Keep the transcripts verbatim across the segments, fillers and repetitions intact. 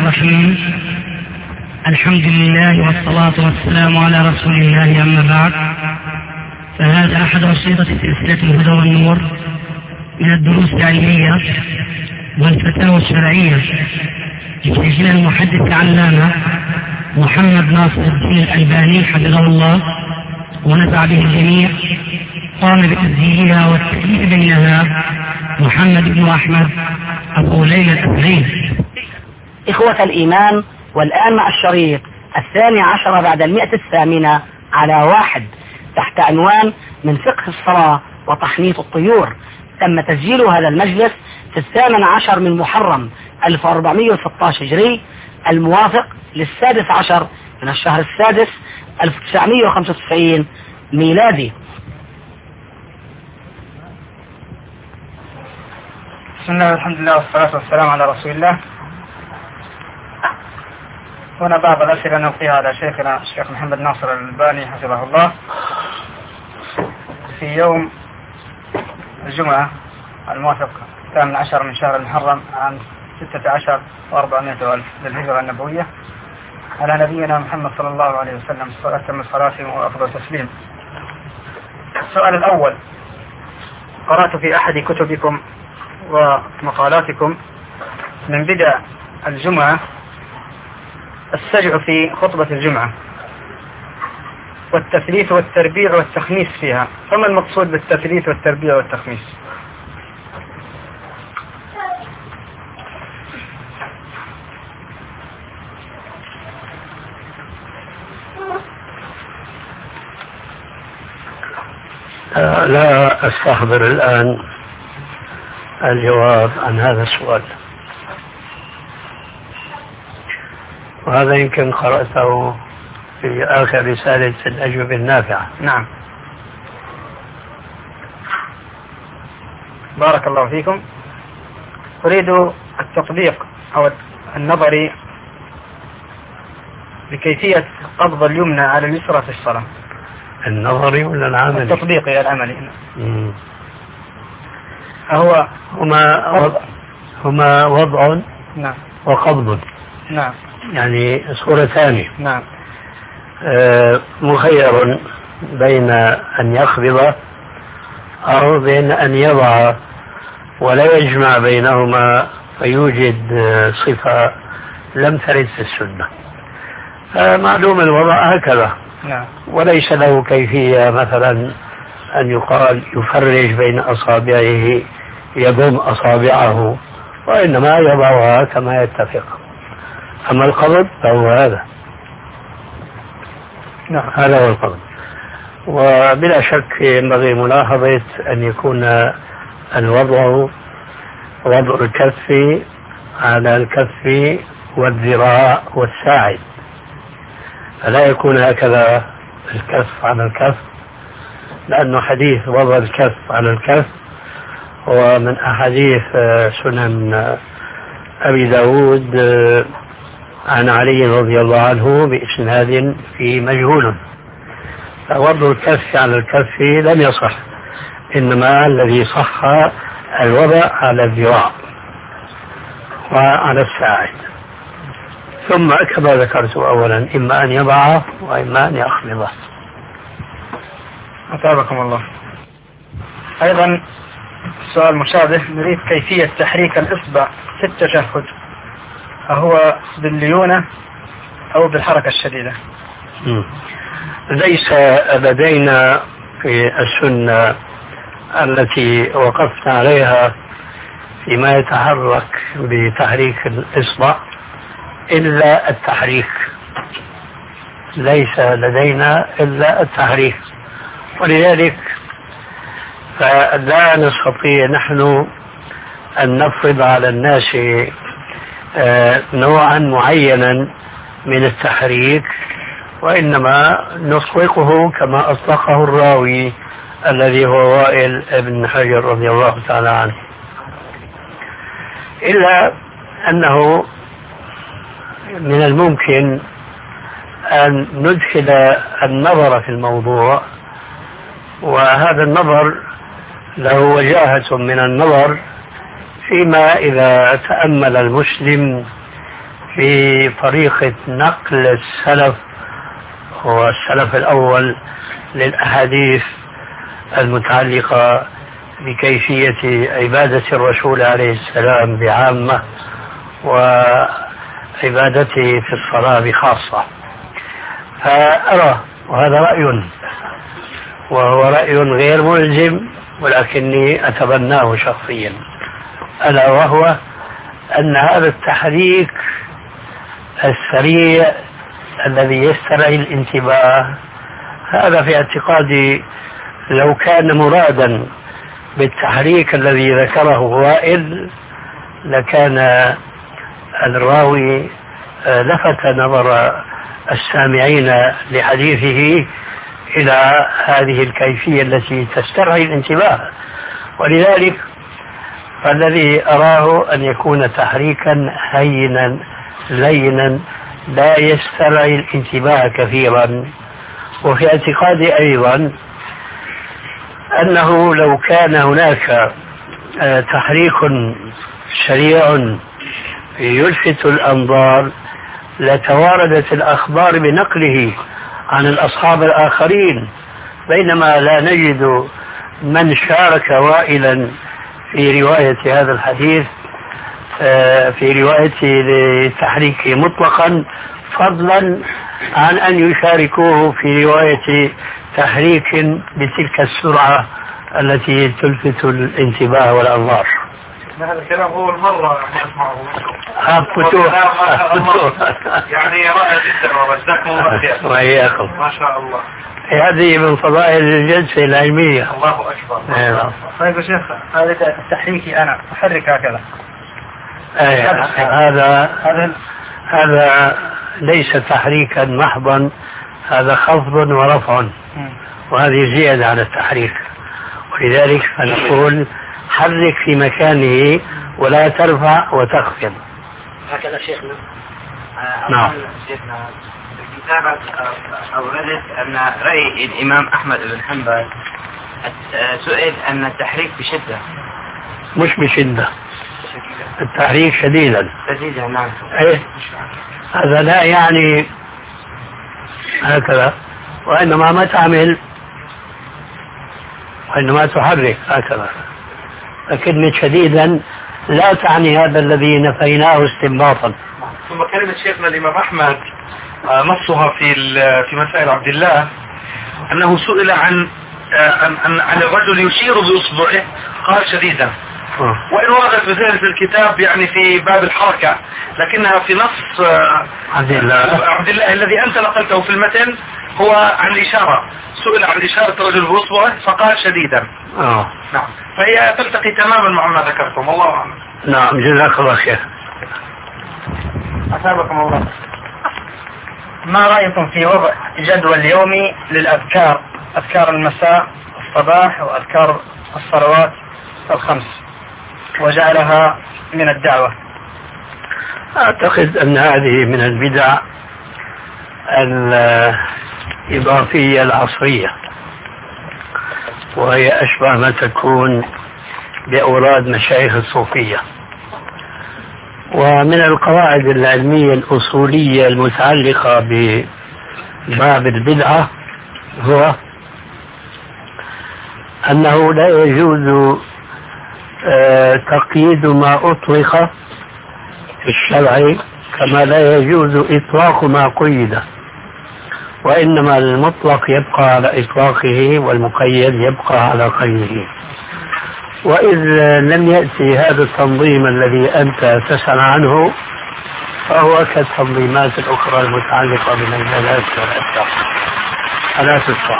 الرحيم. الحمد لله والصلاة والسلام على رسول الله، أما بعد، فهذا أحد أشرطة سلسلة الهدى والنور من الدروس العلمية والفتاوى الشرعية لشيخنا المحدث العلامة محمد ناصر الدين الألباني حفظه الله ونفع به الجميع. قام بتسجيلها والتأليف بينها محمد بن أحمد أبو ليلى الأثري. إخوة الإيمان، والآن مع الشريط الثاني عشر بعد المئة الثامنة على واحد تحت عنوان من فقه الصلاة وتحنيط الطيور. تم تسجيل هذا المجلس في الثامن عشر من محرم ألف وأربعمائة وستة عشر هجري، الموافق للسادس عشر من الشهر السادس ألف وتسعمائة وخمسة وتسعين ميلادي. بسم الله والحمد لله والصلاة والسلام على رسول الله. هنا بعض الأسئلة نلقيها على شيخنا الشيخ محمد ناصر الألباني حفظه الله. في يوم الجمعة الموافق الثامن عشر من شهر المحرم عام ستة عشر وأربعمائة ألف للهجرة النبوية، على نبينا محمد صلى الله عليه وسلم أتم الصلاة وأفضل التسليم. السؤال الأول: قرأت في أحد كتبكم ومقالاتكم من بدء الجمعة السجع في خطبة الجمعة والتثليث والتربيع والتخميس فيها، فما المقصود بالتثليث والتربيع والتخميس؟ لا أستحضر الآن الجواب عن هذا السؤال، وهذا يمكن قرأته في آخر رسالة الأجوبة النافعة. نعم، بارك الله فيكم. أريد التطبيق أو النظري بكيفية قبض اليمنى على اليسرى في الصلاة. النظري ولا العملي؟ التطبيقي العملي. مم. هو هما وضع هما وضع نعم وقبض. نعم، يعني صورتان. نعم. آه مخير بين أن يقبض أو بين أن يضع، ولا يجمع بينهما فيوجد صفة لم ترد في السنة. معلوم الوضع هكذا. نعم. وليس له كيفية مثلا أن يقال يفرج بين أصابعه يضم أصابعه، وإنما يضعها كما يتفق. أما القبض فهو هذا. نعم. هذا هو القبض. وبلا شك ينبغي ملاحظة أن يكون الوضع وضع الكف على الكف والذراع والساعد، فلا يكون هكذا الكف على الكف، لأنه حديث وضع الكف على الكف هو من أحاديث سنن أبي داود عن علي رضي الله عنه بإسناد في مجهول، فوضع الكف على الكف لم يصح، إنما الذي صح الوضع على الذراع وعلى الساعد، ثم كما ذكرت أولا إما أن يضع وإما أن يخفض. أتابكم الله. أيضا سؤال مشابه، نريد كيفية تحريك الإصبع في التشهد، أهو بالليونة أو بالحركة الشديدة؟ م. ليس لدينا في السنة التي وقفت عليها فيما يتحرك بتحريك الإصبع إلا التحريك، ليس لدينا إلا التحريك، ولذلك فلا نستطيع نحن أن نفرض على الناس نوعا معينا من التحريك، وإنما نطلقه كما أطلقه الراوي الذي هو وائل بن حجر رضي الله تعالى عنه، إلا أنه من الممكن أن ندخل النظر في الموضوع، وهذا النظر له وجاهة من النظر فيما إذا تأمل المسلم في طريقة نقل السلف والسلف الأول للأحاديث المتعلقة بكيفية عبادة الرسول عليه السلام بعامة وعبادته في الصلاة بخاصة. فأرى، وهذا رأي وهو رأي غير ملزم ولكني أتبناه شخصيا، ألا وهو أن هذا التحريك السريع الذي يسترعي الانتباه هذا في اعتقادي لو كان مرادا بالتحريك الذي ذكره وائل لكان الراوي لفت نظر السامعين لحديثه إلى هذه الكيفية التي تسترعي الانتباه. ولذلك فالذي أراه أن يكون تحريكا هينا لينا لا يسترعي الانتباه كثيرا. وفي اعتقادي أيضا أنه لو كان هناك تحريك سريع يلفت الأنظار لتواردت الأخبار بنقله عن الأصحاب الآخرين، بينما لا نجد من شارك وائلا في رواية هذا الحديث في روايته لتحريكه مطلقا، فضلا عن أن يشاركوه في رواية تحريك بتلك السرعة التي تلفت الانتباه والأنظار. هذا الكلام هو المرة أسمعه. فتوح يعني رائع جدا وجزاكم الله خير. وإياكم. ما شاء الله. هذه من فضائل الجلسة العلمية. الله أكبر. طيب يا شيخ، هذا تحريكي أنا أحرك هكذا. هذا هذا ليس تحريكا محضا، هذا خفض ورفع، وهذه زيادة على التحريك. ولذلك فنقول حرك في مكانه ولا ترفع وتخفض. هكذا شيخنا. نعم. شيخنا الكتابة أوردت أن رأي الإمام أحمد بن حنبل سئل أن التحريك بشدة. مش بشدة، التحريك شديدا. شديدا نعم. ايه هذا لا يعني هكذا، وإنما ما تعمل وإنما تحرك هكذا. لكن شديدا لا تعني هذا الذي نفيناه استنباطا. ثم كلمة شيخنا الإمام أحمد نصها في في مسائل عبد الله أنه سئل عن عن, عن الرجل يشير بإصبعه قال شديدا، وإن وردت مثلا في الكتاب يعني في باب الحركة، لكنها في نص عبد الله عبد الله الذي أنت نقلته في المتن هو عن الإشارة، سئل عن إشارة الرجل بإصبعه فقال شديدا. آه. نعم، فهي تلتقي تماما مع ما ذكرتم. الله أعلم. نعم، جزاك الله خير. أثابكم الله. ما رأيكم في وضع جدول يومي للأذكار، أذكار المساء والصباح وأذكار الصلوات الخمس، وجعلها من الدعوة؟ أعتقد أن هذه من البدع الإضافية العصرية، وهي أشبه ما تكون بأوراد مشايخ الصوفية. ومن القواعد العلمية الأصولية المتعلقة بباب البدعة هو أنه لا يجوز تقييد ما أطلق في الشرع كما لا يجوز إطلاق ما قيد، وإنما المطلق يبقى على إطلاقه والمقيد يبقى على قيده. وإذ لم يأتي هذا التنظيم الذي أنت تسأل عنه فهو كالتنظيمات الأخرى المتعلقة بالمجالات والأشياء ألا تدفع.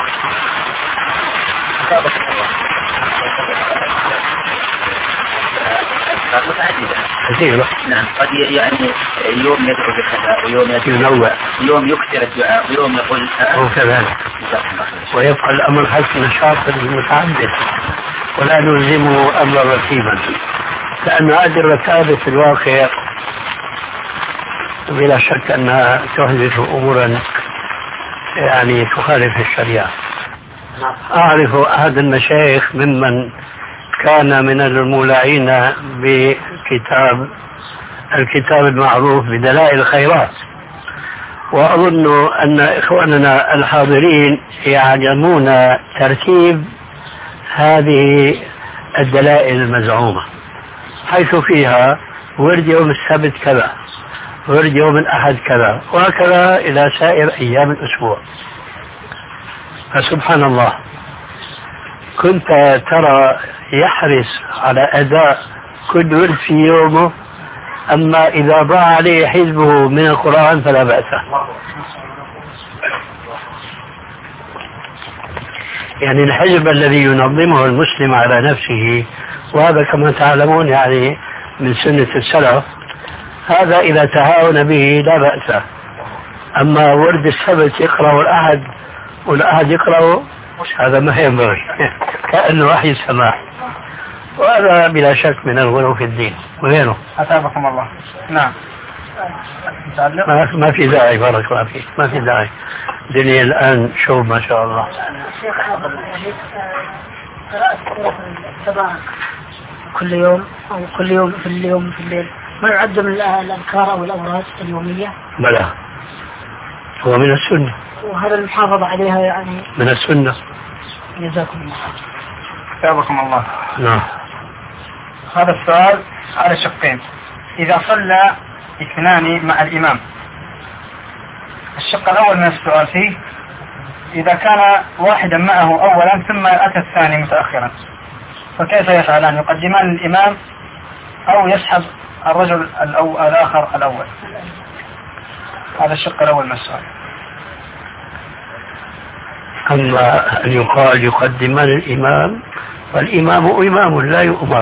كثيرة. نعم، قد يعني يوم يدعو بالخلاء ويوم ينوع، يوم يكثر الدعاء ويوم يقول وكذلك، ويبقى الأمر حسب نشاط المتعدد ولا نلزمه أمرا رتيبا، لأن هذه الرتابة في الواقع بلا شك أنها تحدث أمورا يعني تخالف الشريعة. أعرف أحد المشايخ ممن كان من المولعين بكتاب الكتاب المعروف بدلائل الخيرات، وأظن أن إخواننا الحاضرين يعلمون ترتيب هذه الدلائل المزعومة، حيث فيها ورد يوم السبت كذا، ورد يوم الأحد كذا، وهكذا إلى سائر أيام الأسبوع. فسبحان الله، كنت ترى يحرص على أداء كل ورد في يومه، أما إذا ضاع عليه حزبه من القرآن فلا بأس. يعني الحزب الذي ينظمه المسلم على نفسه، وهذا كما تعلمون يعني من سنة السلف، هذا إذا تهاون به لا بأس. أما ورد السبت يقرأ الأحد والأحد يقرأ، هذا ما ينبغي كأنه وحي السماء، وهذا بلا شك من الغلو في الدين. وغيره أتابكم الله. نعم. ما, ما في داعي، بارك الله فيك، ما في داعي. الدنيا الآن شوف ما شاء الله. شيخ حاضر قراءة سورة التبارك كل يوم أو كل يوم في اليوم في الليل ما يعد من الأذكار أو الأوراد اليومية؟ بلى، هو من السنة، وهذا المحافظة عليها يعني من السنة. جزاكم الله. أتابكم الله. نعم. هذا السؤال على شقين. إذا صلى اثنان مع الإمام، الشق الأول من السؤال فيه إذا كان واحدا معه أولا ثم أتى الثاني متأخرا، فكيف يفعلان؟ يقدمان الإمام أو يسحب الرجل الأو... الآخر الأول؟ هذا الشق الأول من السؤال. أما أن يقال يقدمان الإمام، فالإمام إمام لا يؤمر،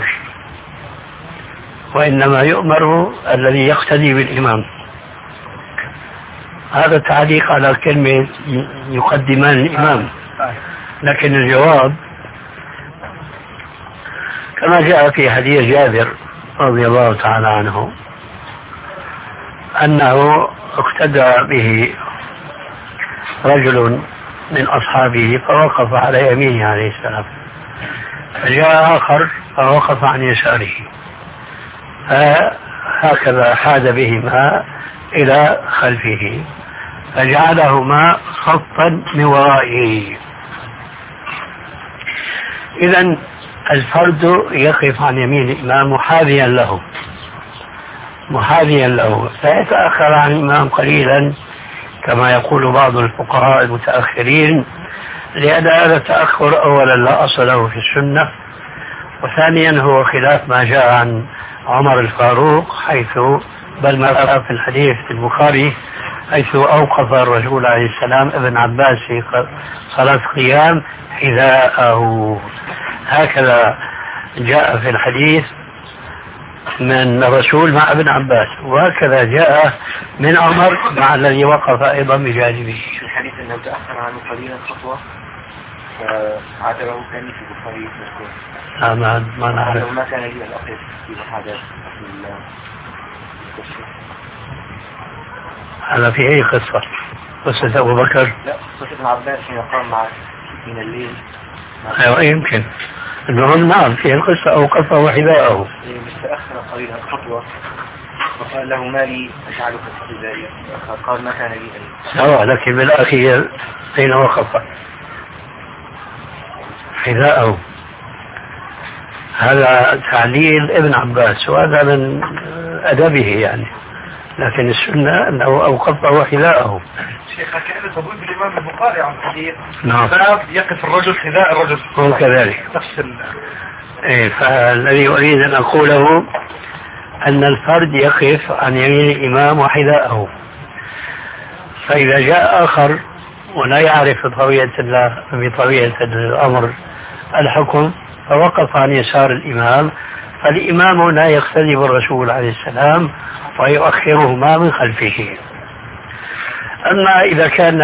وإنما يؤمر الذي يقتدي بالإمام. هذا تعليق على كلمة يقدمان الإمام. لكن الجواب كما جاء في حديث جابر رضي الله تعالى عنه أنه اقتدى به رجل من أصحابه فوقف على يمينه عليه السلام، فجاء آخر فوقف عن يساره، هكذا حاد بهما إلى خلفه فجعلهما خطا من ورائه. إذن الفرد يقف عن يمين الإمام محاذيا له محاذيا له فيتأخر عن الإمام قليلا كما يقول بعض الفقهاء المتأخرين، لأن هذا التأخر أولا لا أصل له في السنة، وثانيا هو خلاف ما جاء عن عمر الفاروق، حيث بل ما في الحديث في البخاري حيث أوقف الرسول عليه السلام ابن عباس في صلاة قيام حذاءه، هكذا جاء في الحديث من الرسول مع ابن عباس، وهكذا جاء من عمر مع الذي وقف أيضا بجانبه. في الحديث أنه تأخر عنه قليلا خطوة فعاتبه كان في البخاري مذكور. لا ما ما نعرف. ما كان لي أن أقف في هذا هذا في أي قصة؟ قصة أبو بكر؟ لا، قصة ابن عباس حين قام مع من الليل. أيوة يمكن. المهم نعم في القصة أوقفه حذاءه. تأخر قليلا خطوة وقال له ما لي أجعلك في ذلك، قال ما كان لي أن. لكن بالأخير أين وقف؟ حذاءه. هذا تعليل ابن عباس وهذا من أدبه يعني، لكن السنة أنه أوقفه حذاءه. شيخ كأنه تقول بالإمام البخاري عن حديث نعم يقف الرجل حذاء الرجل هو كذلك. نفس إيه، فالذي أريد أن أقوله أن الفرد يقف عن يمين الإمام وحذاءه، فإذا جاء آخر ولا يعرف بطبيعة الله بطبيعة الأمر الحكم فوقف عن يسار الإمام، فالإمام لا يقتدي بالرسول عليه السلام ويؤخرهما من خلفه. أما إذا كان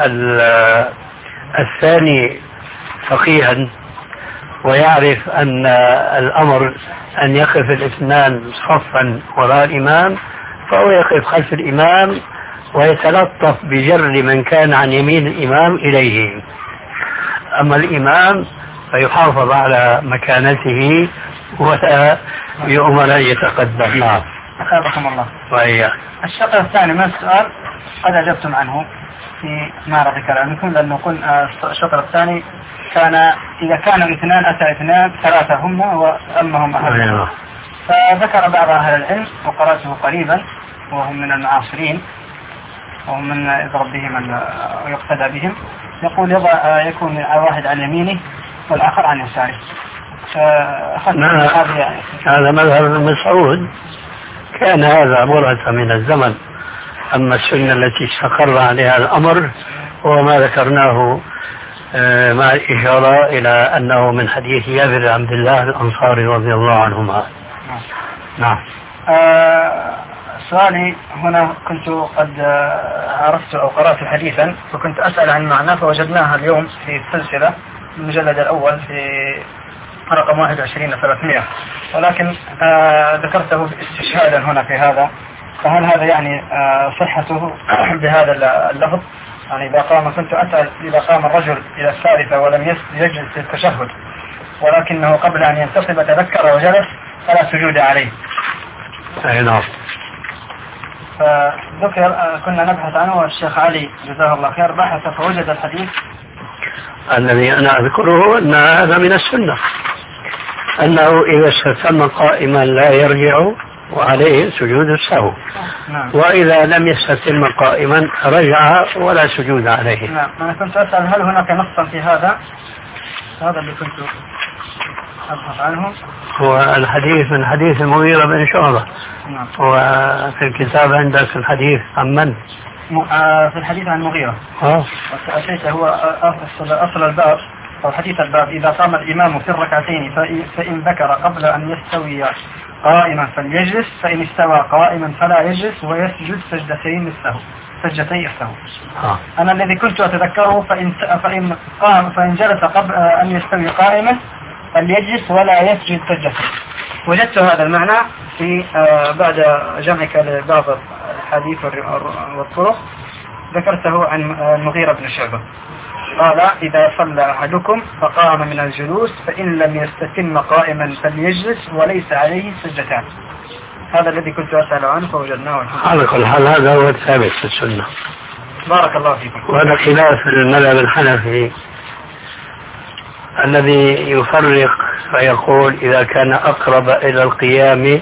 الثاني فقيها ويعرف أن الأمر أن يقف الاثنان صفا وراء الإمام فهو يقف خلف الإمام ويتلطف بجر من كان عن يمين الإمام إليه. أما الإمام فيحافظ على مكانته ولا يؤمر أن يتقدم. نعم. أثابكم الله. وإياك. الشق الثاني من السؤال قد أجبتم عنه في معرض كلامكم، لأنه قلنا الشطر الثاني كان إذا كانوا اثنان أتى اثنان ثلاثة هم وأمهم أحد. فذكر بعض أهل العلم وقرأته قريبا وهم من المعاصرين وهم من يضرب بهم ويقتدى بهم، يقول يضع يكون واحد عن يمينه والآخر عن يساره. هذا مذهب ابن مسعود، كان هذا مرة من الزمن. أما السنة التي استقر عليها الأمر هو ما ذكرناه مع الإشارة إلى أنه من حديث جابر عبد الله الأنصاري رضي الله عنهما. نعم. آه سؤالي هنا، كنت قد عرفت أو قرأت حديثا وكنت أسأل عن معناه فوجدناها اليوم في السلسلة المجلد الأول في رقم واحد وعشرين ثلاثمائة، ولكن آه ذكرته استشهادا هنا في هذا، فهل هذا يعني آه صحته بهذا اللفظ؟ يعني إذا قام كنت أسأل إذا قام الرجل إلى الثالثة ولم يجلس في التشهد ولكنه قبل أن ينتصب تذكر وجلس فلا سجود عليه. أي نعم. فذكر كنا نبحث عنه والشيخ علي جزاه الله خير بحث فوجد الحديث الذي أنا أذكره أن هذا من السنة، أنه إذا استتم قائما لا يرجع وعليه سجود السهو. نعم. وإذا لم يستتم قائما رجع ولا سجود عليه. نعم. أنا كنت أسأل هل هناك نصا في هذا؟ هذا اللي كنت أبحث عنه. هو الحديث من حديث المغيرة بن شعبة. نعم. وفي الكتاب عندك الحديث عن من؟ في الحديث عن المغيرة. اه. أتيت هو أصل الباب أو حديث الباب: إذا قام الإمام في الركعتين فإن ذكر قبل أن يستوي قائما فليجلس، فإن استوى قائما فلا يجلس ويسجد سجدتين السهو سجدتي السهو. آه. أنا الذي كنت أتذكره فإن فإن قام فإن جلس قبل أن يستوي قائما فليجلس ولا يسجد سجدتين. وجدت هذا المعنى في بعد جمعك لبعض الحديث والطرق ذكرته عن المغيرة بن شعبة قال: إذا صلى أحدكم فقام من الجلوس فإن لم يستتم قائما فليجلس وليس عليه سجدتان. هذا الذي كنت أسأل عنه فوجدناه. على كل حال هذا هو الثابت في السنة. بارك الله فيكم. وهذا خلاف المذهب الحنفي الذي يفرق فيقول إذا كان أقرب إلى القيام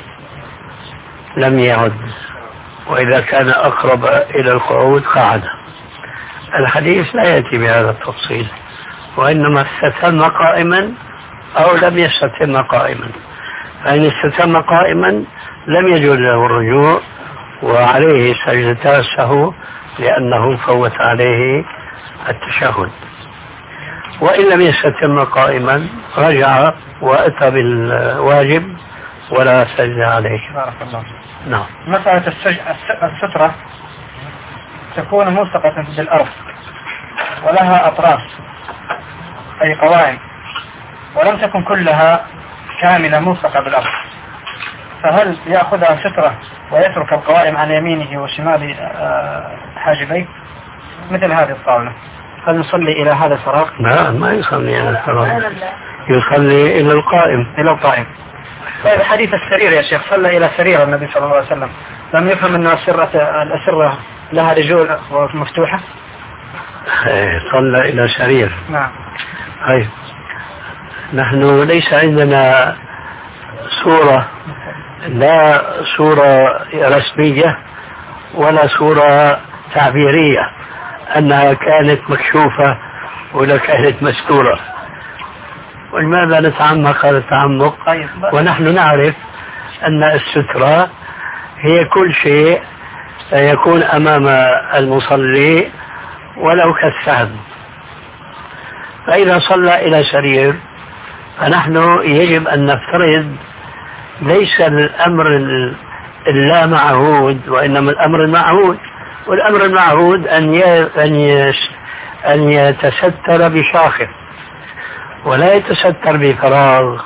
لم يعد، وإذا كان أقرب إلى القعود قعد. الحديث لا يأتي بهذا التفصيل، وإنما استتم قائما أو لم يستتم قائما، فإن استتم قائما لم يجوز له الرجوع وعليه سجدتا السهو لأنه فوت عليه التشهد، وإن لم يستتم قائما رجع وأتى بالواجب ولا سجد عليه. بارك الله. نعم. مسألة السترة تكون ملصقة بالأرض ولها أطراف أي قوائم، ولم تكن كلها كاملة ملصقة بالأرض، فهل يأخذها سترة ويترك القوائم عن يمينه وشمال حاجبيه مثل هذه الطاولة؟ هل نصلي إلى هذا الفراغ؟ لا، ما يصلي إلى الفراغ، يصلي إلى القائم. إلى القائم. طيب حديث السرير يا شيخ، صلى إلى سرير النبي صلى الله عليه وسلم، لم يفهم أن السرة الأسرة لها رجول مفتوحة؟ صلى إلى سرير. نعم. طيب نحن ليس عندنا صورة، لا صورة رسمية ولا صورة تعبيرية أنها كانت مكشوفة ولا كانت مستورة. ولماذا نتعمق هذا التعمق؟ طيب. ونحن نعرف أن السترة هي كل شيء يكون أمام المصلي ولو كالسهم. فإذا صلى إلى سرير فنحن يجب أن نفترض ليس الأمر اللا معهود وإنما الأمر المعهود، والأمر المعهود أن أن يتستر بشاخص ولا يتستر بفراغ.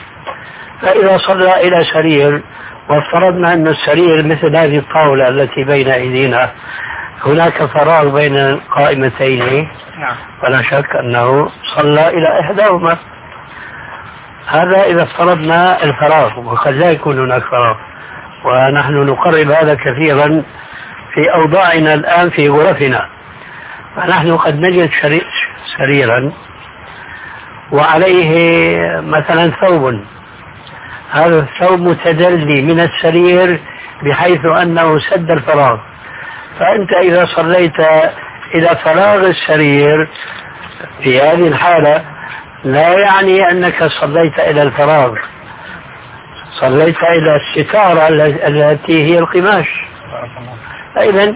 فإذا صلى إلى سرير وافترضنا أن السرير مثل هذه الطاولة التي بين أيدينا هناك فراغ بين القائمتين، فلا شك أنه صلى إلى إحداهما. هذا إذا افترضنا الفراغ، وقد لا يكون هناك فراغ. ونحن نقرب هذا كثيرا في أوضاعنا الآن في غرفنا. فنحن قد نجد سريرا وعليه مثلا ثوب، هذا الثوب متدلي من السرير بحيث أنه سد الفراغ، فأنت إذا صليت إلى فراغ السرير في هذه الحالة لا يعني أنك صليت إلى الفراغ، صليت إلى الستارة التي هي القماش. فإذا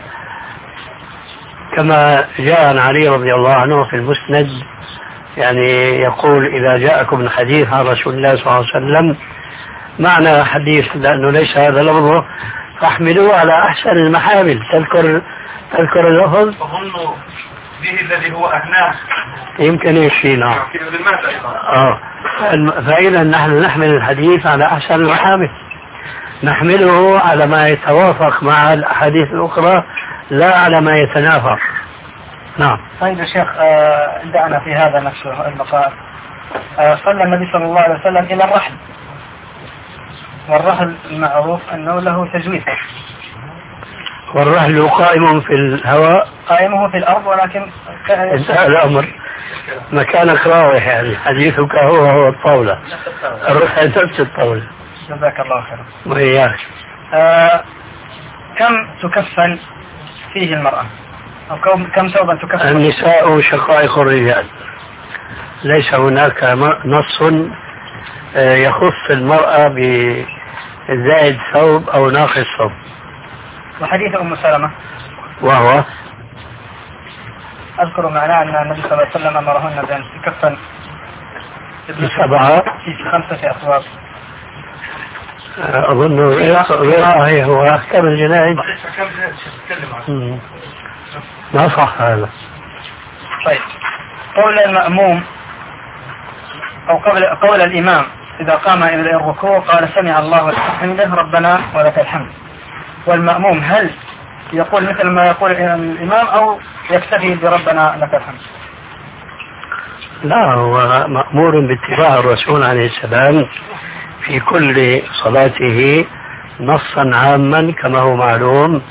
كما جاء عن علي رضي الله عنه في المسند، يعني يقول إذا جاءكم الحديث عن رسول الله صلى الله عليه وسلم، معنى حديث لأنه ليس هذا لفظه، فاحملوه على أحسن المحامل. تذكر تذكر اللفظ؟ فظنوا به الذي هو أهناه، يمكن يشي. نعم. آه. فإذا نحن نحمل الحديث على أحسن المحامل، نحمله على ما يتوافق مع الأحاديث الأخرى لا على ما يتنافر. نعم. طيب يا شيخ، آه دعنا في هذا نفسه المقال. آه صلى النبي صلى الله عليه وسلم إلى الرحل، والرحل المعروف أنه له تجويد، والرحل قائم في الهواء، قائمه في الأرض، ولكن انتهى الأمر. مكانك راوح، يعني حديثك هو هو الطاولة، الرحل نفس الطاولة. جزاك الله خيرا. وإياك. آه كم تكفن فيه المرأة، أو كم ثوبا تكفن؟ النساء شقائق الرجال، ليس هناك نص يخص المرأة بزائد ثوب أو ناقص ثوب. وحديث أم سلمة وهو أذكر معناه أن النبي صلى الله عليه وسلم أمرهن بأن تكفن سبعة في خمسة أثواب. أظن رأيه هو أحكام الجنائز، ما صح هذا. طيب، قول المأموم أو قول, قول الإمام إذا قام إلى الركوع قال سمع الله ولمن حمده ربنا ولك الحمد، والمأموم هل يقول مثل ما يقول الإمام أو يكتفي بربنا لك الحمد؟ لا، هو مأمور باتباع الرسول عليه السلام في كل صلاته نصا عاما كما هو معلوم،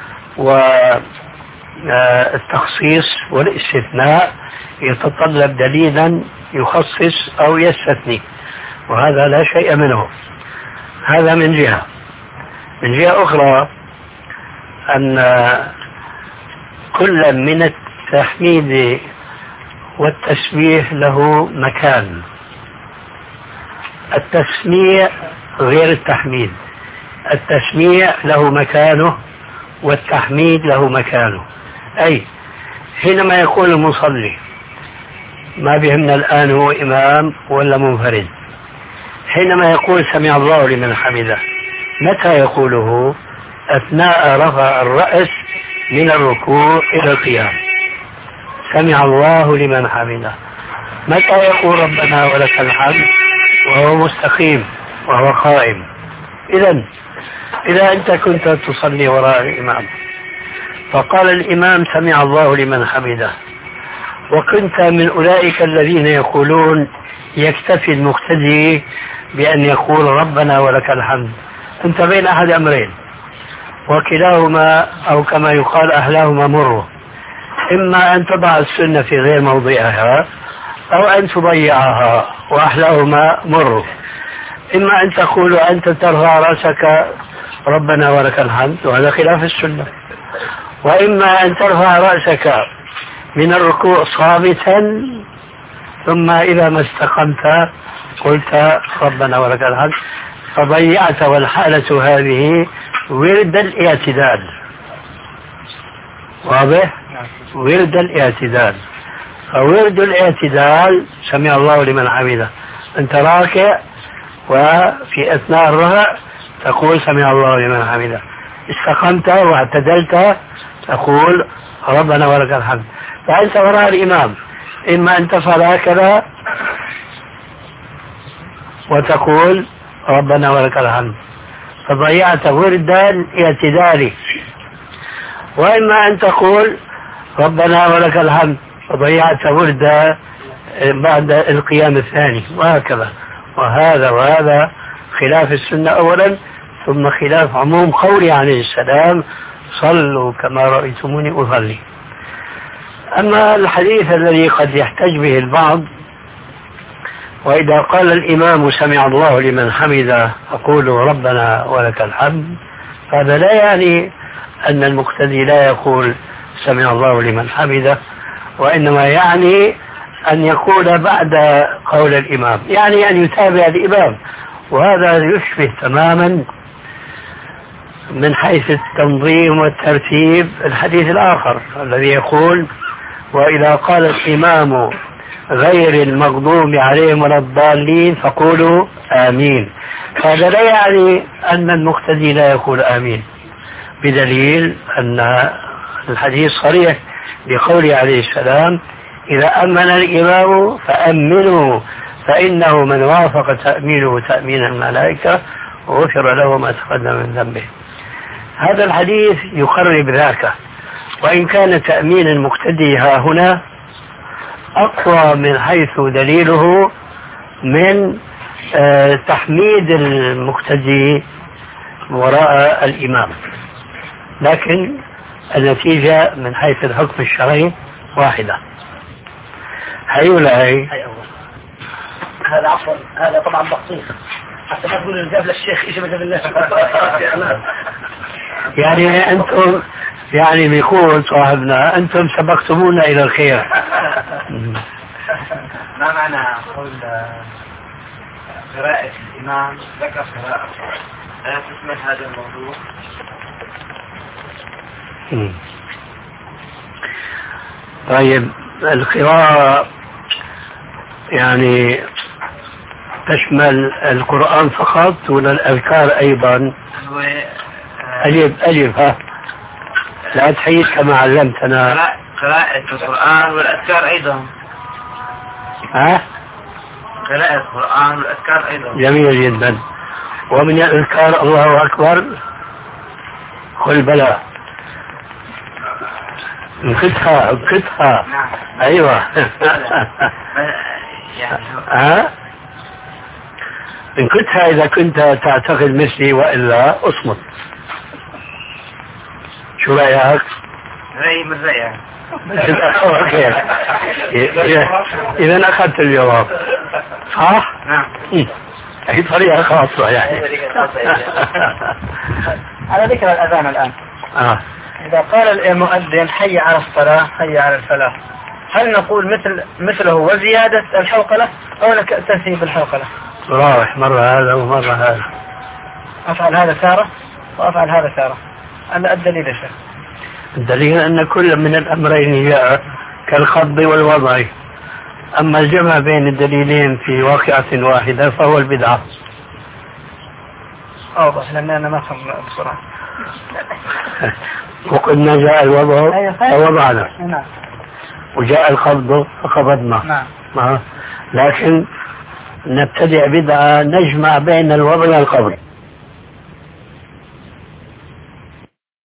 والتخصيص والاستثناء يتطلب دليلا يخصص أو يستثني، وهذا لا شيء منه. هذا من جهة. من جهة أخرى أن كل من التحميد والتسبيح له مكان. التسميع غير التحميد، التسميع له مكانه والتحميد له مكانه. أي حينما يقول المصلي، ما بهمنا الآن هو إمام ولا منفرد، حينما يقول سمع الله لمن حمده متى يقوله؟ أثناء رفع الرأس من الركوع إلى القيام، سمع الله لمن حمده. متى يقول ربنا ولك الحمد؟ وهو مستقيم وهو قائم. إذا إذا أنت كنت تصلي وراء الإمام فقال الإمام سمع الله لمن حمده، وكنت من أولئك الذين يقولون يكتفي المقتدي بأن يقول ربنا ولك الحمد، أنت بين أحد أمرين، وكلاهما أو كما يقال أهلاهما مره، إما أن تضع السنة في غير موضعها أو أن تضيعها، وأحلاهما مره. إما أن تقول أنت ترفع رأسك ربنا ولك الحمد، وهذا خلاف السنة، وإما أن ترفع رأسك من الركوع صامتا ثم إذا ما استقمت قلت ربنا ولك الحمد، فضيعت. والحالة هذه ورد الاعتدال، واضح؟ ورد الاعتدال. فورد الاعتدال سمع الله لمن حمده، أنت راكع وفي أثناء الرفع تقول سمع الله لمن حمده، استقمت واعتدلت تقول ربنا ولك الحمد. فأنت وراء الإمام إما أن تفعل هكذا وتقول ربنا ولك الحمد، فضيعت ورد الاعتدال، وإما أن تقول ربنا ولك الحمد فضيعت ورد بعد القيام الثاني، وهكذا. وهذا وهذا خلاف السنة أولا، ثم خلاف عموم قوله عليه السلام صلوا كما رأيتموني أصلي. أما الحديث الذي قد يحتج به البعض وإذا قال الإمام سمع الله لمن حمده فقولوا ربنا ولك الحمد، هذا لا يعني أن المقتدي لا يقول سمع الله لمن حمده، وإنما يعني أن يقول بعد قول الإمام، يعني أن يتابع الإمام. وهذا يشبه تماما من حيث التنظيم والترتيب الحديث الآخر الذي يقول وإذا قال الإمام غير المغضوب عليهم ولا الضالين فقولوا آمين. هذا لا يعني أن المقتدي لا يقول آمين، بدليل أن الحديث صريح بقوله عليه السلام إذا أمن الإمام فأمنوا فإنه من وافق تأمينه تأمين الملائكة غفر له ما تقدم من ذنبه. هذا الحديث يقرب ذاك، وإن كان تأمين المقتدي ها هنا أقوى من حيث دليله من آه تحميد المقتدي وراء الإمام، لكن النتيجة من حيث الحكم الشرعي واحدة. هي ولا هي؟ هذا عفوا هذا طبعا بسيط حتى ما تقول الجاب للشيخ ايش بدل الناس. يعني انتم يعني بيقول صاحبنا انتم سبقتمونا الى الخير. ما معنى قول قراءة الإمام ذكر قراءة ألا تشمل هذا الموضوع؟ طيب القراءة يعني تشمل القرآن فقط ولا الأذكار أيضا؟ هو ألف ألف ها لا تحيد كما علمتنا. قراءة القرآن والأذكار أيضا. ها؟ قراءة القرآن والأذكار أيضا. جميل جدا. ومن الأذكار الله أكبر قل بلى انقذها انقذها. نعم. أيوة. ها؟ انقذها إذا كنت تعتقد مثلي وإلا اصمت. شو رأيك؟ رأي من رأيك. إذا أخذت الجواب صح؟ نعم. هي طريقة خاصة يعني. على ذكر الأذان الآن. آه. إذا قال المؤذن حي على الصلاة حي على الفلاح، هل نقول مثل مثله وزيادة الحوقلة أو نكتفي بالحوقلة؟ راح مرة هذا ومرة هذا. أفعل هذا تارة وأفعل هذا تارة. أنا الدليل يا شيخ. الدليل أن كل من الأمرين جاء كالخض والوضع، أما الجمع بين الدليلين في واقعة واحدة فهو البدعة. أوضح لأن أنا ما أفهم بسرعة. وقلنا جاء الوضع فوضعنا، نعم. وجاء الخفض فقبضنا. نعم. لكن نبتدع بدعة نجمع بين الوضع والقبض.